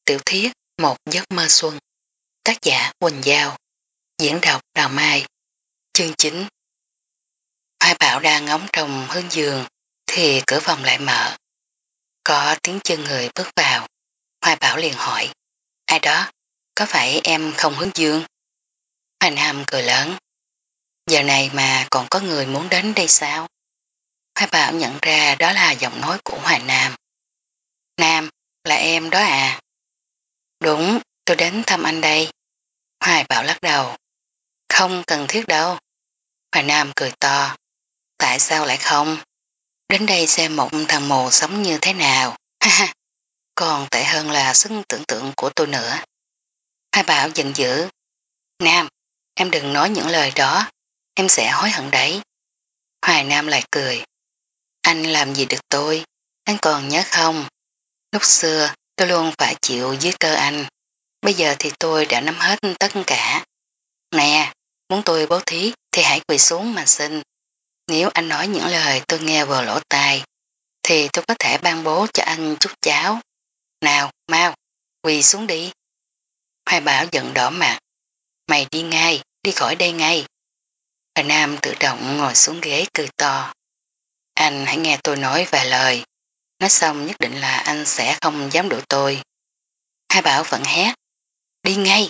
tiểu thuyết Một giấc mơ xuân. Tác giả Quỳnh Giao. Diễn đọc Đào Mai. Chương 9. Hoài Bảo đang ngóng trong hướng giường thì cửa phòng lại mở. Có tiếng chân người bước vào. Hoài Bảo liền hỏi: ai đó? Có phải em không hướng dương? Hoài Nam cười lớn: giờ này mà còn có người muốn đến đây sao? Hoài Bảo nhận ra đó là giọng nói của Hoài Nam. Nam, là em đó à? Đúng, tôi đến thăm anh đây. Hoài Bảo lắc đầu: không cần thiết đâu. Hoài Nam cười to: tại sao lại không? Đến đây xem một thằng mù sống như thế nào. Ha ha, còn tệ hơn là sức tưởng tượng của tôi nữa. Hoài Bảo giận dữ: Nam, em đừng nói những lời đó, em sẽ hối hận đấy. Hoài Nam lại cười: anh làm gì được tôi, anh còn nhớ không? Lúc xưa tôi luôn phải chịu dưới cơ anh, bây giờ thì tôi đã nắm hết tất cả. Nè, muốn tôi bố thí thì hãy quỳ xuống mà xin. Nếu anh nói những lời tôi nghe vào lỗ tai, thì tôi có thể ban bố cho anh chút cháo. Nào, mau, quỳ xuống đi. Hoài Bảo giận đỏ mặt: mày đi ngay, đi khỏi đây ngay. Hoài Nam tự động ngồi xuống ghế cười to: anh hãy nghe tôi nói vài lời, nói xong nhất định là anh sẽ không dám đuổi tôi. Hoài Bảo vẫn hét: đi ngay.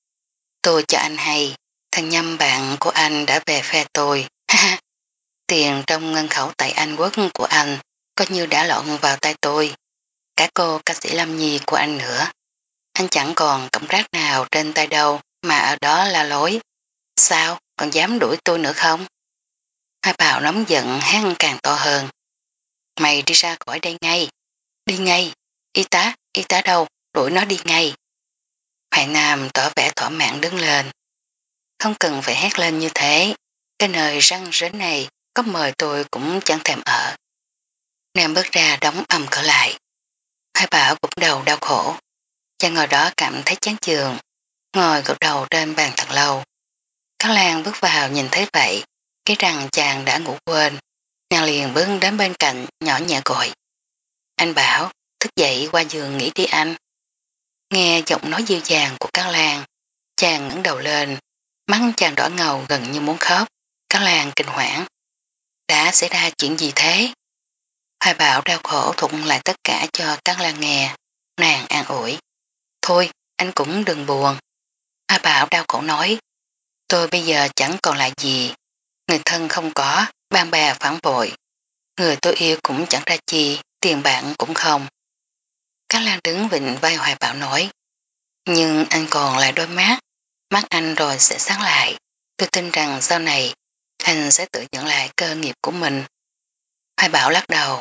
Tôi cho anh hay, thằng Nhâm bạn của anh đã về phe tôi. Ha ha, tiền trong ngân khẩu tại Anh Quốc của anh coi như đã lộn vào tay tôi. Cả cô ca sĩ Lâm Nhi của anh nữa. Anh chẳng còn cảm giác nào trên tay đâu mà ở đó là lối. Sao, còn dám đuổi tôi nữa không? Hai Bảo nóng giận hét càng to hơn: mày đi ra khỏi đây ngay, đi ngay, y tá đâu, đuổi nó đi ngay. Hoài Nam tỏ vẻ thỏa mãn đứng lên: không cần phải hét lên như thế, cái nơi răng rến này có mời tôi cũng chẳng thèm ở. Nam bước ra đóng ầm cửa lại. Hoài Bảo gục đầu đau khổ, chàng ngồi đó cảm thấy chán chường, ngồi gục đầu trên bàn thật lâu. Các Lan bước vào nhìn thấy vậy, cái rằng chàng đã ngủ quên, nàng liền bước đến bên cạnh nhỏ nhẹ gọi: anh Bảo, thức dậy qua giường nghỉ đi anh. Nghe giọng nói dịu dàng của các Lan, chàng ngẩng đầu lên, mắt chàng đỏ ngầu gần như muốn khóc. Các Lan kinh hoảng: đã xảy ra chuyện gì thế? Hoài Bảo đau khổ thuật lại tất cả cho các Lan nghe, nàng an ủi: thôi, anh cũng đừng buồn. Hoài Bảo đau khổ nói: tôi bây giờ chẳng còn lại gì, người thân không có, bạn bè phản bội, người tôi yêu cũng chẳng ra chi, tiền bạc cũng không. Các Lan đứng vịnh vai Hoài Bảo nói: nhưng anh còn lại đôi mắt, mắt anh rồi sẽ sáng lại, tôi tin rằng sau này anh sẽ tự nhận lại cơ nghiệp của mình. Hoài Bảo lắc đầu: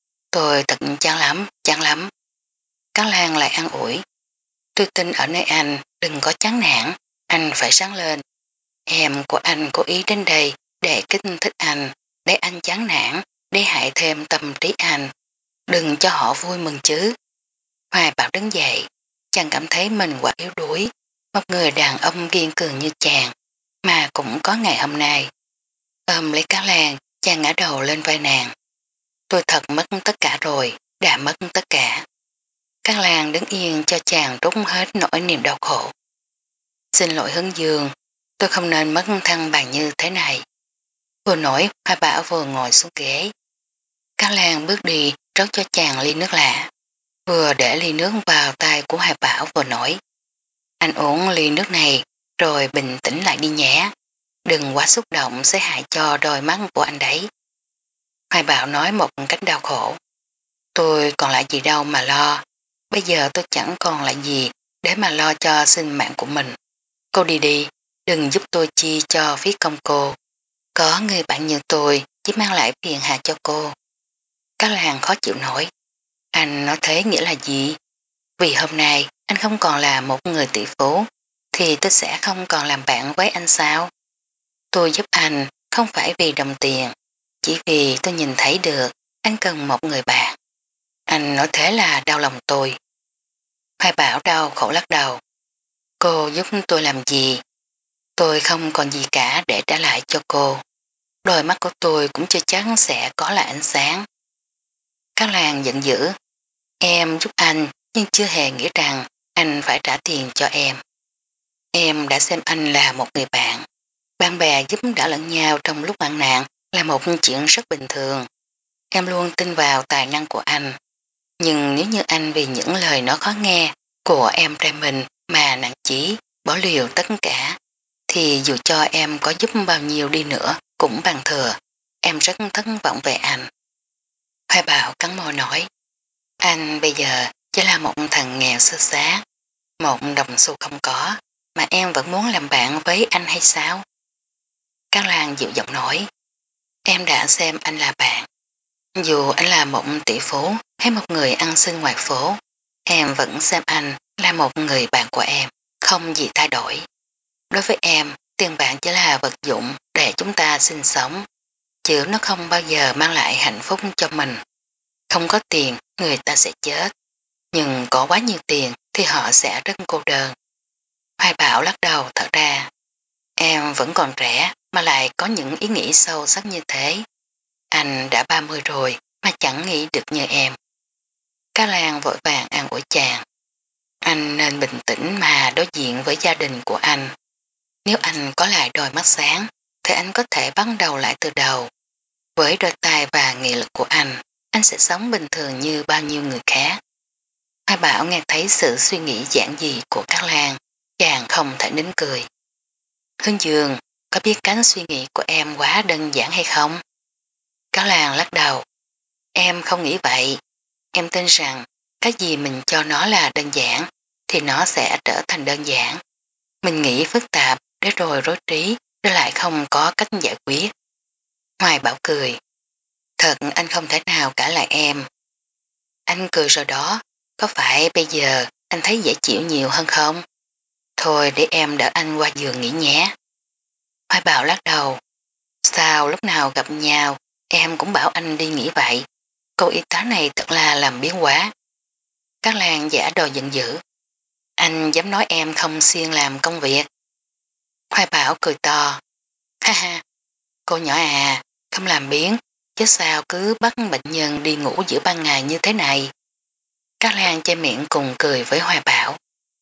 tôi thật chán lắm. Các Lan lại an ủi: tôi tin ở nơi anh, đừng có chán nản, anh phải sáng lên. Em của anh cố ý đến đây để kích thích anh, để anh chán nản, để hại thêm tâm trí anh. Đừng cho họ vui mừng chứ. Hoài Bảo đứng dậy, chàng cảm thấy mình quá yếu đuối, một người đàn ông kiên cường như chàng, mà cũng có ngày hôm nay. Ôm lấy Cá Lan, chàng ngã đầu lên vai nàng: tôi thật mất tất cả rồi, đã mất tất cả. Cá Lan đứng yên cho chàng trút hết nỗi niềm đau khổ. Xin lỗi Hướng Dương, tôi không nên mất thăng bằng như thế này. Vừa nổi, Hoa Bảo vừa ngồi xuống ghế. Cá Lan bước đi rót cho chàng ly nước lạ, vừa để ly nước vào tay của Hoa Bảo vừa nói: anh uống ly nước này rồi bình tĩnh lại đi nhé, đừng quá xúc động sẽ hại cho đôi mắt của anh đấy. Hoa Bảo nói một cách đau khổ: tôi còn lại gì đâu mà lo, bây giờ tôi chẳng còn lại gì để mà lo cho sinh mạng của mình. Cô đi đi, đừng giúp tôi chi cho phí công cô. Có người bạn như tôi chỉ mang lại phiền hà cho cô. Các Lan khó chịu nổi: anh nói thế nghĩa là gì? Vì hôm nay anh không còn là một người tỷ phú, thì tôi sẽ không còn làm bạn với anh sao? Tôi giúp anh không phải vì đồng tiền, chỉ vì tôi nhìn thấy được anh cần một người bạn. Anh nói thế là đau lòng tôi. Hoài Bảo đau khổ lắc đầu: cô giúp tôi làm gì? Tôi không còn gì cả để trả lại cho cô. Đôi mắt của tôi cũng chưa chắc sẽ có lại ánh sáng. Các Lan giận dữ: em giúp anh nhưng chưa hề nghĩ rằng anh phải trả tiền cho em. Em đã xem anh là một người bạn. Bạn bè giúp đỡ lẫn nhau trong lúc hoạn nạn là một chuyện rất bình thường. Em luôn tin vào tài năng của anh. Nhưng nếu như anh vì những lời nói khó nghe của em trai mình mà nặng chí, bỏ liều tất cả, thì dù cho em có giúp bao nhiêu đi nữa cũng bằng thừa. Em rất thất vọng về anh. Hoài Bảo cắn môi nói, anh bây giờ chỉ là một thằng nghèo sơ xá, một đồng xu không có, mà em vẫn muốn làm bạn với anh hay sao? Cát Lan dịu giọng nói, em đã xem anh là bạn. Dù anh là một tỷ phú hay một người ăn xin ngoài phố, em vẫn xem anh là một người bạn của em, không gì thay đổi. Đối với em, tiền bạc chỉ là vật dụng để chúng ta sinh sống, chứ nó không bao giờ mang lại hạnh phúc cho mình. Không có tiền, người ta sẽ chết, nhưng có quá nhiều tiền thì họ sẽ rất cô đơn. Hoài Bảo lắc đầu thở ra, em vẫn còn trẻ mà lại có những ý nghĩ sâu sắc như thế. Anh đã 30 rồi mà chẳng nghĩ được như em. Cá Lan vội vàng an ủi chàng. Anh nên bình tĩnh mà đối diện với gia đình của anh. Nếu anh có lại đôi mắt sáng, thì anh có thể bắt đầu lại từ đầu. Với đôi tài và nghị lực của anh sẽ sống bình thường như bao nhiêu người khác. Hoa Bảo nghe thấy sự suy nghĩ giản dị của Cát Lan, chàng không thể nín cười. Hướng Dương, có biết cánh suy nghĩ của em quá đơn giản hay không? Cát Lan lắc đầu. Em không nghĩ vậy. Em tin rằng cái gì mình cho nó là đơn giản thì nó sẽ trở thành đơn giản. Mình nghĩ phức tạp để rồi rối trí để lại không có cách giải quyết. Hoài Bảo cười. Thật anh không thể nào cả lại em. Anh cười rồi đó. Có phải bây giờ anh thấy dễ chịu nhiều hơn không? Thôi để em đỡ anh qua giường nghỉ nhé. Hoài Bảo lắc đầu. Sao lúc nào gặp nhau em cũng bảo anh đi nghỉ vậy. Cô y tá này thật là làm biến quá. Các Lan giả đò giận dữ. Anh dám nói em không siêng làm công việc. Hoài Bảo cười to. Ha ha, cô nhỏ à, không làm biến, chứ sao cứ bắt bệnh nhân đi ngủ giữa ban ngày như thế này. Các Lan che miệng cùng cười với Hoài Bảo.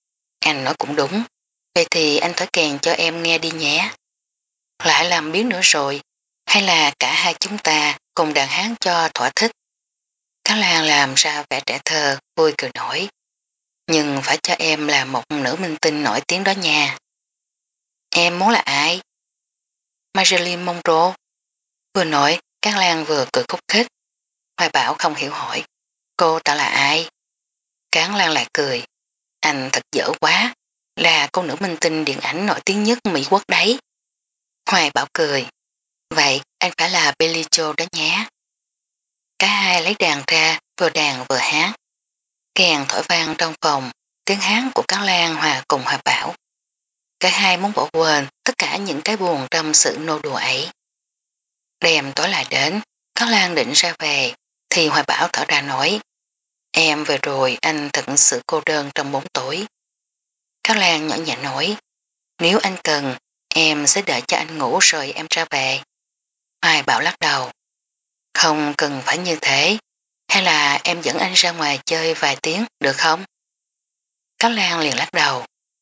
Anh nói cũng đúng, vậy thì anh thổi kèn cho em nghe đi nhé. Lại làm biến nữa rồi, hay là cả hai chúng ta cùng đàn hát cho thỏa thích. Các Lan làm ra vẻ trẻ thơ, vui cười nổi. Nhưng phải cho em là một nữ minh tinh nổi tiếng đó nha. Em muốn là ai? Marilyn Monroe. Vừa nói, Cát Lan vừa cười khúc khích. Hoài Bảo không hiểu hỏi. Cô ta là ai? Cát Lan lại cười. Anh thật dở quá. Là cô nữ minh tinh điện ảnh nổi tiếng nhất Mỹ Quốc đấy. Hoài Bảo cười. Vậy anh phải là Billy Joe đó nhé. Cả hai lấy đàn ra, vừa đàn vừa hát. Kèn thổi vang trong phòng, tiếng hát của Cát Lan hòa cùng Hoài Bảo. Cả hai muốn bỏ quên tất cả những cái buồn trong sự nô đùa ấy. Đêm tối lại đến, Cát Lan định ra về, thì Hoài Bảo thở ra nói, em về rồi anh thật sự cô đơn trong bóng tối. Cát Lan nhỏ nhẹ nói, nếu anh cần, em sẽ đợi cho anh ngủ rồi em ra về. Hoài Bảo lắc đầu, không cần phải như thế, hay là em dẫn anh ra ngoài chơi vài tiếng được không? Cát Lan liền lắc đầu,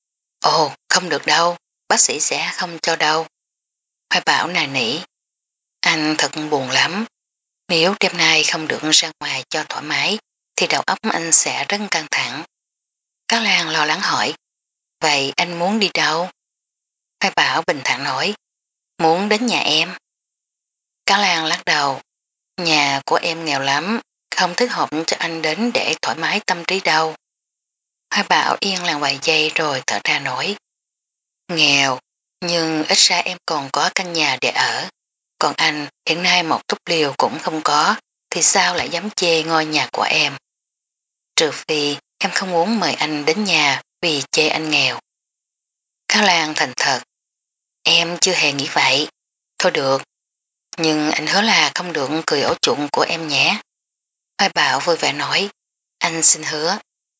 ồ không được đâu, bác sĩ sẽ không cho đâu. Hoài Bảo nài nỉ, anh thật buồn lắm, nếu đêm nay không được ra ngoài cho thoải mái thì đầu óc anh sẽ rất căng thẳng. Cát Lan lo lắng hỏi, vậy anh muốn đi đâu? Hoài Bảo bình thản nói, muốn đến nhà em. Cát Lan lắc đầu, nhà của em nghèo lắm, không thích hợp cho anh đến để thoải mái tâm trí đâu. Hoài Bảo yên lặng vài giây rồi thở ra nói, nghèo, nhưng ít ra em còn có căn nhà để ở. Còn anh hiện nay một túp liều cũng không có, thì sao lại dám chê ngôi nhà của em? Trừ phi em không muốn mời anh đến nhà vì chê anh nghèo. Cao Lan thành thật, em chưa hề nghĩ vậy. Thôi được, nhưng anh hứa là không được cười ổ chuộng của em nhé. Hoài Bảo vui vẻ nói, anh xin hứa.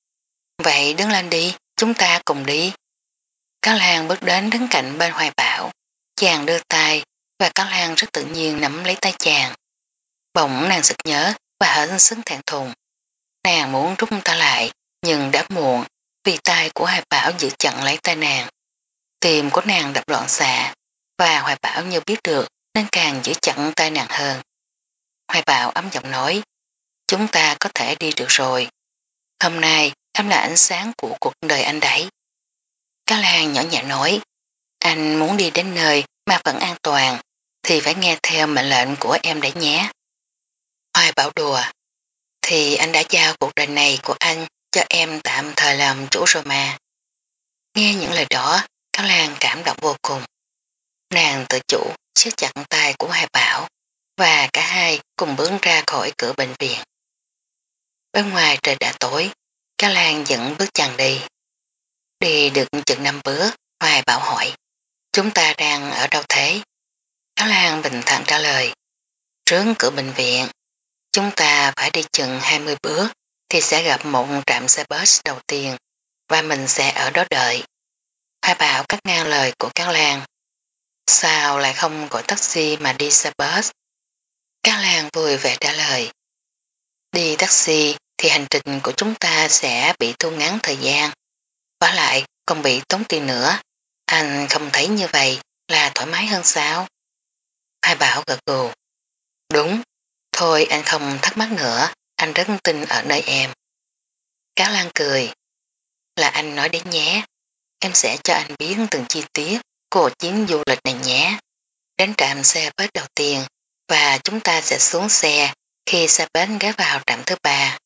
Vậy đứng lên đi, chúng ta cùng đi. Cao Lan bước đến đứng cạnh bên Hoài Bảo, chàng đưa tay và Cao Lan rất tự nhiên nắm lấy tay chàng. Bỗng nàng sực nhớ và hết sức thẹn thùng. Nàng muốn rút ta lại, nhưng đã muộn, vì tay của Hoài Bảo giữ chặn lấy tay nàng. Tim của nàng đập loạn xạ và Hoài Bảo như biết được nên càng giữ chặn tay nàng hơn. Hoài Bảo ấm giọng nói, chúng ta có thể đi được rồi. Hôm nay em là ánh sáng của cuộc đời anh đấy. Cá Lan nhỏ nhẹ nói, anh muốn đi đến nơi mà vẫn an toàn thì phải nghe theo mệnh lệnh của em đấy nhé. Hoài Bảo đùa, thì anh đã giao cuộc đời này của anh cho em tạm thời làm chủ rồi mà. Nghe những lời đó, Cá Lan cảm động vô cùng. Nàng tự chủ siết chặt tay của Hoài Bảo và cả hai cùng bước ra khỏi cửa bệnh viện. Bên ngoài trời đã tối, Cá Lan dẫn bước chàng đi. Đi được chừng 5 bước, Hoài Bảo hỏi, chúng ta đang ở đâu thế? Cá Lan bình thản trả lời, trước cửa bệnh viện. Chúng ta phải đi chừng 20 bước thì sẽ gặp một trạm xe bus đầu tiên và mình sẽ ở đó đợi. Hoài Bảo cắt ngang lời của Cá Lan. Sao lại không gọi taxi mà đi xe bus? Cá Lan vui vẻ trả lời. Đi taxi thì hành trình của chúng ta sẽ bị thu ngắn thời gian. Và lại còn bị tốn tiền nữa. Anh không thấy như vậy là thoải mái hơn sao? Hoài Bảo gật gù. Đúng. Thôi anh không thắc mắc nữa. Anh rất tin ở nơi em. Cá Lan cười. Là anh nói đến nhé. Em sẽ cho anh biết từng chi tiết của chuyến du lịch này nhé. Đến trạm xe bus đầu tiên và chúng ta sẽ xuống xe khi xe bus ghé vào trạm thứ 3.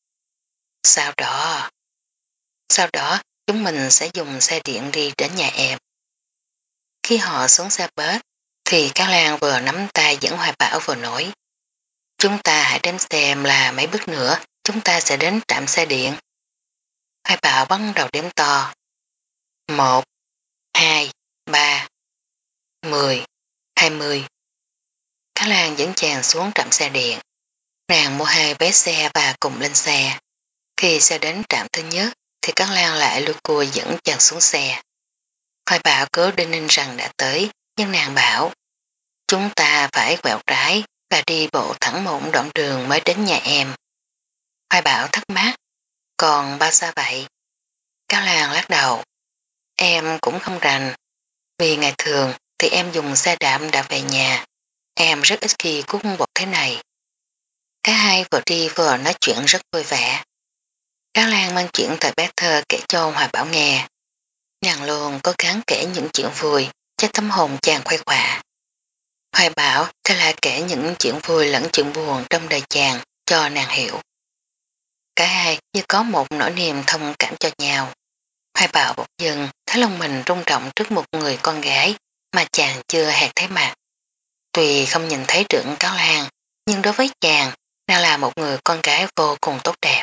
Sau đó chúng mình sẽ dùng xe điện đi đến nhà em. Khi họ xuống xe bus thì Cá Lan vừa nắm tay dẫn Hoài Bảo vừa nói. Chúng ta hãy đếm xem là mấy bước nữa chúng ta sẽ đến trạm xe điện. Hoài Bảo bắt đầu đếm to. 1, 2, 3, 10, 20. Cá Lan dẫn chàng xuống trạm xe điện. Nàng mua 2 vé xe và cùng lên xe. Khi xe đến trạm thứ nhất thì Cá Lan lại lôi cua dẫn chàng xuống xe. Hoài Bảo cứ đinh ninh rằng đã tới, nhưng nàng bảo chúng ta phải quẹo trái và đi bộ thẳng một đoạn đường mới đến nhà em. Hoài Bảo thắc mắc, còn bao xa vậy? Cá Lan lắc đầu, em cũng không rành, vì ngày thường thì em dùng xe đạp đã về nhà, em rất ít khi cuốc bộ thế này. Cả hai vừa đi vừa nói chuyện rất vui vẻ. Cá Lan mang chuyện thời bé thơ kể cho Hoài Bảo nghe. Nàng luôn cố gắng kể những chuyện vui cho tâm hồn chàng khuây khỏa. Hoài Bảo thì lại kể những chuyện vui lẫn chuyện buồn trong đời chàng cho nàng hiểu. Cả hai như có một nỗi niềm thông cảm cho nhau. Hoài Bảo bỗng dưng thấy lòng mình rung động trước một người con gái mà chàng chưa hề thấy mặt. Tuy không nhìn thấy trưởng Cáo Lan, nhưng đối với chàng, nàng là một người con gái vô cùng tốt đẹp.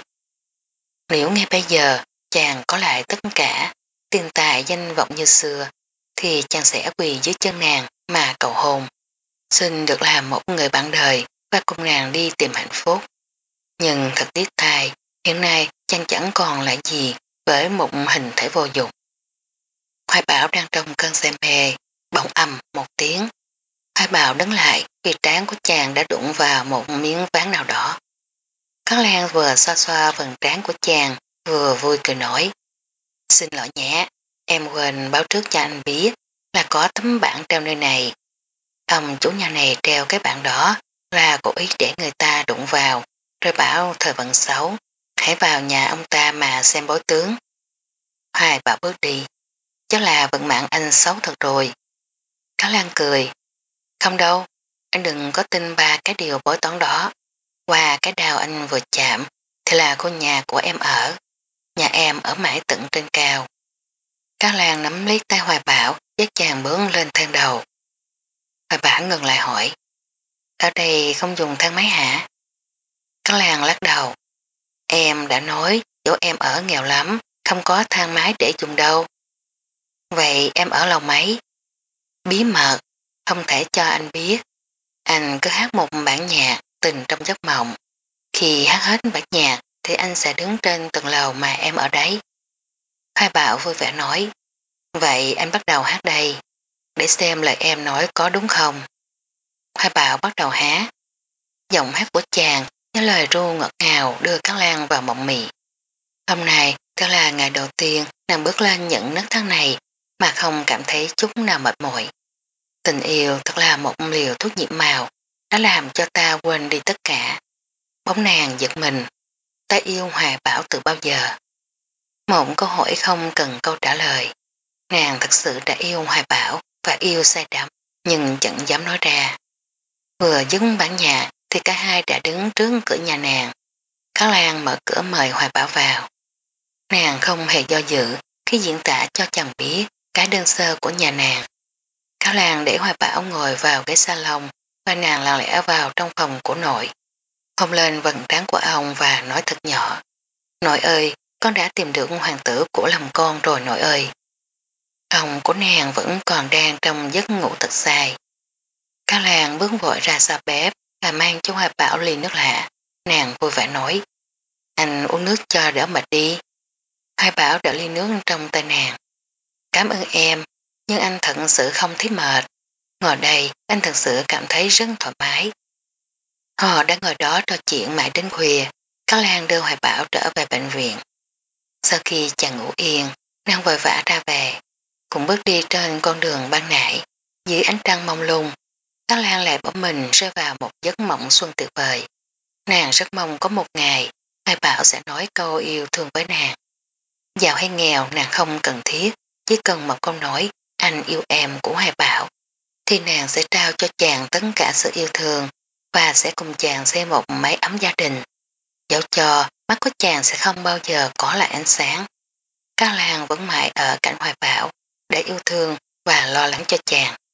Nếu ngay bây giờ chàng có lại tất cả, tiền tài danh vọng như xưa, thì chàng sẽ quỳ dưới chân nàng mà cầu hôn. Xin được làm một người bạn đời và cùng nàng đi tìm hạnh phúc. Nhưng thật tiếc thay, hiện nay chàng chẳng còn lại gì với một hình thể vô dụng. Hoài Bảo đang trong cơn say mê, bỗng ầm một tiếng. Hoài Bảo đứng lại vì trán của chàng đã đụng vào một miếng ván nào đó. Cá Lan vừa xoa xoa phần trán của chàng, vừa vui cười nổi. Xin lỗi nhé, em quên báo trước cho anh biết là có tấm bảng treo nơi này. Ông chủ nhà này treo cái bảng đó là cố ý để người ta đụng vào, rồi bảo thời vận xấu, hãy vào nhà ông ta mà xem bói tướng. Hoài Bảo bước đi, chắc là vận mạng anh xấu thật rồi. Cá Lan cười, không đâu, anh đừng có tin ba cái điều bói toán đó. Qua cái đào anh vừa chạm thì là khu nhà của em ở. Nhà em ở mãi tận trên cao. Cá Lan nắm lấy tay Hoài Bảo dắt chàng bước lên thang đầu. Hoài Bảo ngừng lại hỏi, ở đây không dùng thang máy hả? Cá Lan lắc đầu, em đã nói chỗ em ở nghèo lắm, không có thang máy để dùng đâu. Vậy em ở lầu mấy? Bí mật, không thể cho anh biết. Anh cứ hát một bản nhạc tình trong giấc mộng. Khi hát hết bản nhạc thì anh sẽ đứng trên tầng lầu mà em ở đấy. Hoài Bảo vui vẻ nói, vậy anh bắt đầu hát đây, để xem lời em nói có đúng không. Hoài Bảo bắt đầu hát. Giọng hát của chàng như lời ru ngọt ngào đưa Cá Lan vào mộng mị. Hôm nay Đó là ngày đầu tiên nàng bước lên những nấc thang này mà không cảm thấy chút nào mệt mỏi. Tình yêu thật là một liều thuốc nhiễm màu, đã làm cho ta quên đi tất cả. Bóng nàng giật mình, ta yêu Hoài Bảo từ bao giờ? Một câu hỏi không cần câu trả lời. Nàng thật sự đã yêu Hoài Bảo và yêu say đắm, nhưng chẳng dám nói ra. Vừa dứt bản nhạc thì cả hai đã đứng trước cửa nhà nàng. Khá Lan mở cửa mời Hoài Bảo vào. Nàng không hề do dự khi diễn tả cho chàng biết cái đơn sơ của nhà nàng. Khá Lan để Hoài Bảo ngồi vào ghế salon và nàng lặng lẽ vào trong phòng của nội. Hôn lên vầng trán của ông và nói thật nhỏ. Nội ơi, con đã tìm được hoàng tử của lòng con rồi nội ơi. Ông của nàng vẫn còn đang trong giấc ngủ thật dài. Khá Lan bước vội ra sau bếp và mang cho Hoài Bảo ly nước lạ. Nàng vui vẻ nói. Anh uống nước cho đỡ mệt đi. Hoài Bảo đỡ ly nước trong tay nàng. Cảm ơn em, nhưng anh thật sự không thấy mệt. Ngồi đây, anh thật sự cảm thấy rất thoải mái. Họ đã ngồi đó trò chuyện mãi đến khuya. Khá Lan đưa Hoài Bảo trở về bệnh viện. Sau khi chàng ngủ yên, nàng vội vã ra về. Cũng bước đi trên con đường ban nãy, dưới ánh trăng mông lung. Khá Lan lại bỏ mình rơi vào một giấc mộng xuân tuyệt vời. Nàng rất mong có một ngày, Hoài Bảo sẽ nói câu yêu thương với nàng. Giàu hay nghèo nàng không cần thiết, chỉ cần một câu nói anh yêu em của Hoài Bảo, thì nàng sẽ trao cho chàng tất cả sự yêu thương và sẽ cùng chàng xây một mái ấm gia đình. Dẫu cho mắt của chàng sẽ không bao giờ có lại ánh sáng. Cao Lan vẫn mãi ở cạnh Hoài Bảo để yêu thương và lo lắng cho chàng.